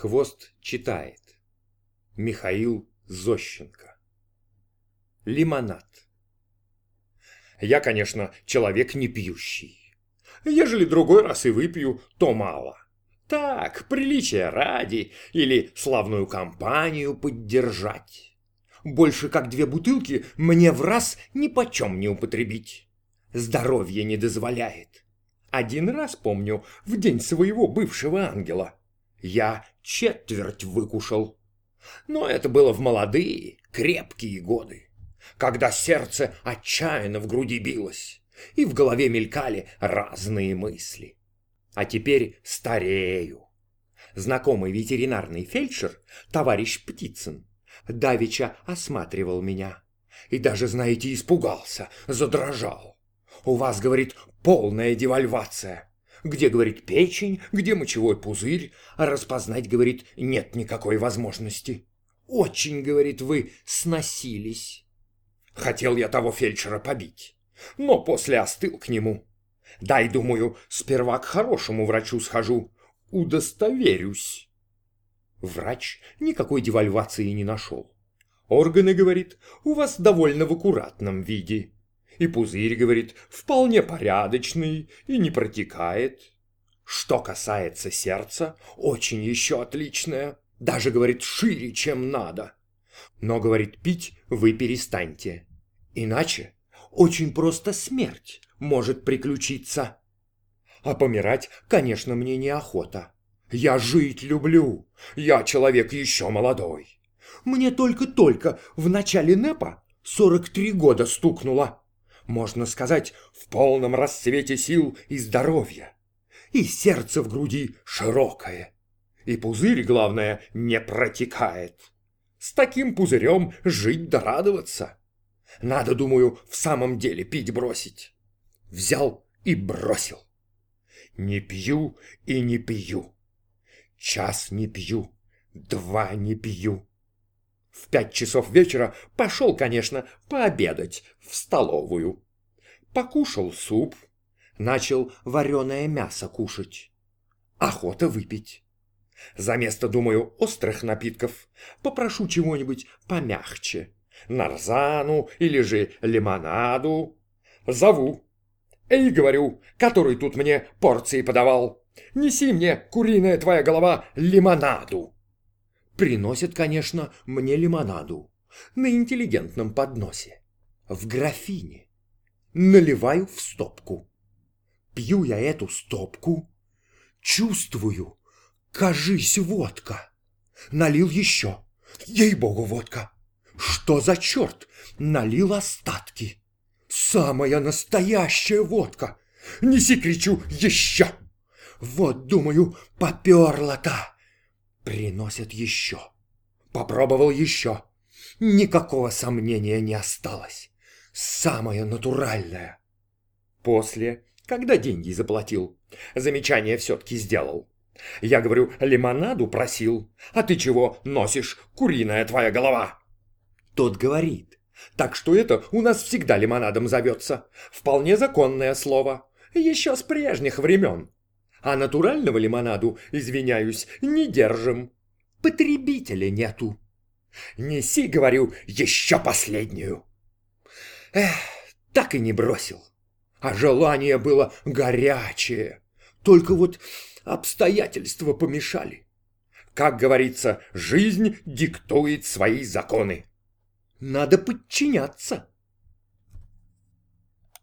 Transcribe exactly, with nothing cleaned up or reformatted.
Хвост читает. Михаил Зощенко. Лимонад. Я, конечно, человек не пьющий. Ежели другой раз и выпью, то мало. Так, приличия ради или славную компанию поддержать. Больше как две бутылки мне в раз нипочем не употребить. Здоровье не дозволяет. Один раз, помню, в день своего бывшего ангела я четверть выкушал. Но это было в молодые, крепкие годы, когда сердце отчаянно в груди билось, и в голове мелькали разные мысли. А теперь старею. Знакомый ветеринарный фельдшер, товарищ Птицын, давеча осматривал меня. И даже, знаете, испугался, задрожал. У вас, говорит, полная девальвация. Где, говорит, печень, где мочевой пузырь, а распознать, говорит, нет никакой возможности. Очень, говорит, вы сносились. Хотел я того фельдшера побить, но после остыл к нему. Дай, думаю, сперва к хорошему врачу схожу, удостоверюсь. Врач никакой девальвации не нашел. Органы, говорит, у вас довольно в аккуратном виде. И пузырь, говорит, вполне порядочный и не протекает. Что касается сердца, очень еще отличное. Даже, говорит, шире, чем надо. Но, говорит, пить вы перестаньте. Иначе очень просто смерть может приключиться. А помирать, конечно, мне неохота. Я жить люблю. Я человек еще молодой. Мне только-только в начале НЭПа сорок три года стукнуло. Можно сказать, в полном расцвете сил и здоровья. И сердце в груди широкое. И пузырь, главное, не протекает. С таким пузырем жить да радоваться. Надо, думаю, в самом деле пить бросить. Взял и бросил. Не пью и не пью. Час не пью, два не пью. В пять часов вечера пошел, конечно, пообедать в столовую. Покушал суп, начал вареное мясо кушать. Охота выпить. Заместо, думаю, острых напитков попрошу чего-нибудь помягче. Нарзану или же лимонаду. Зову. Эй, говорю, который тут мне порции подавал, неси мне, куриная твоя голова, лимонаду. Приносят, конечно, мне лимонаду на интеллигентном подносе, в графине. Наливаю в стопку. Пью я эту стопку, чувствую, кажись, водка. Налил еще, ей-богу, водка. Что за черт? Налил остатки. Самая настоящая водка. Неси, кричу, еще. Вот, думаю, поперло-то. Приносят еще. Попробовал еще. Никакого сомнения не осталось. Самое натуральное. После, когда деньги заплатил, замечание все-таки сделал. Я говорю, лимонаду просил, а ты чего носишь, куриная твоя голова? Тот говорит, так что это у нас всегда лимонадом зовется. Вполне законное слово. Еще с прежних времен. А натурального лимонаду, извиняюсь, не держим. Потребителя нету. Неси, говорю, еще последнюю. Эх, так и не бросил. А желание было горячее. Только вот обстоятельства помешали. Как говорится, жизнь диктует свои законы. Надо подчиняться.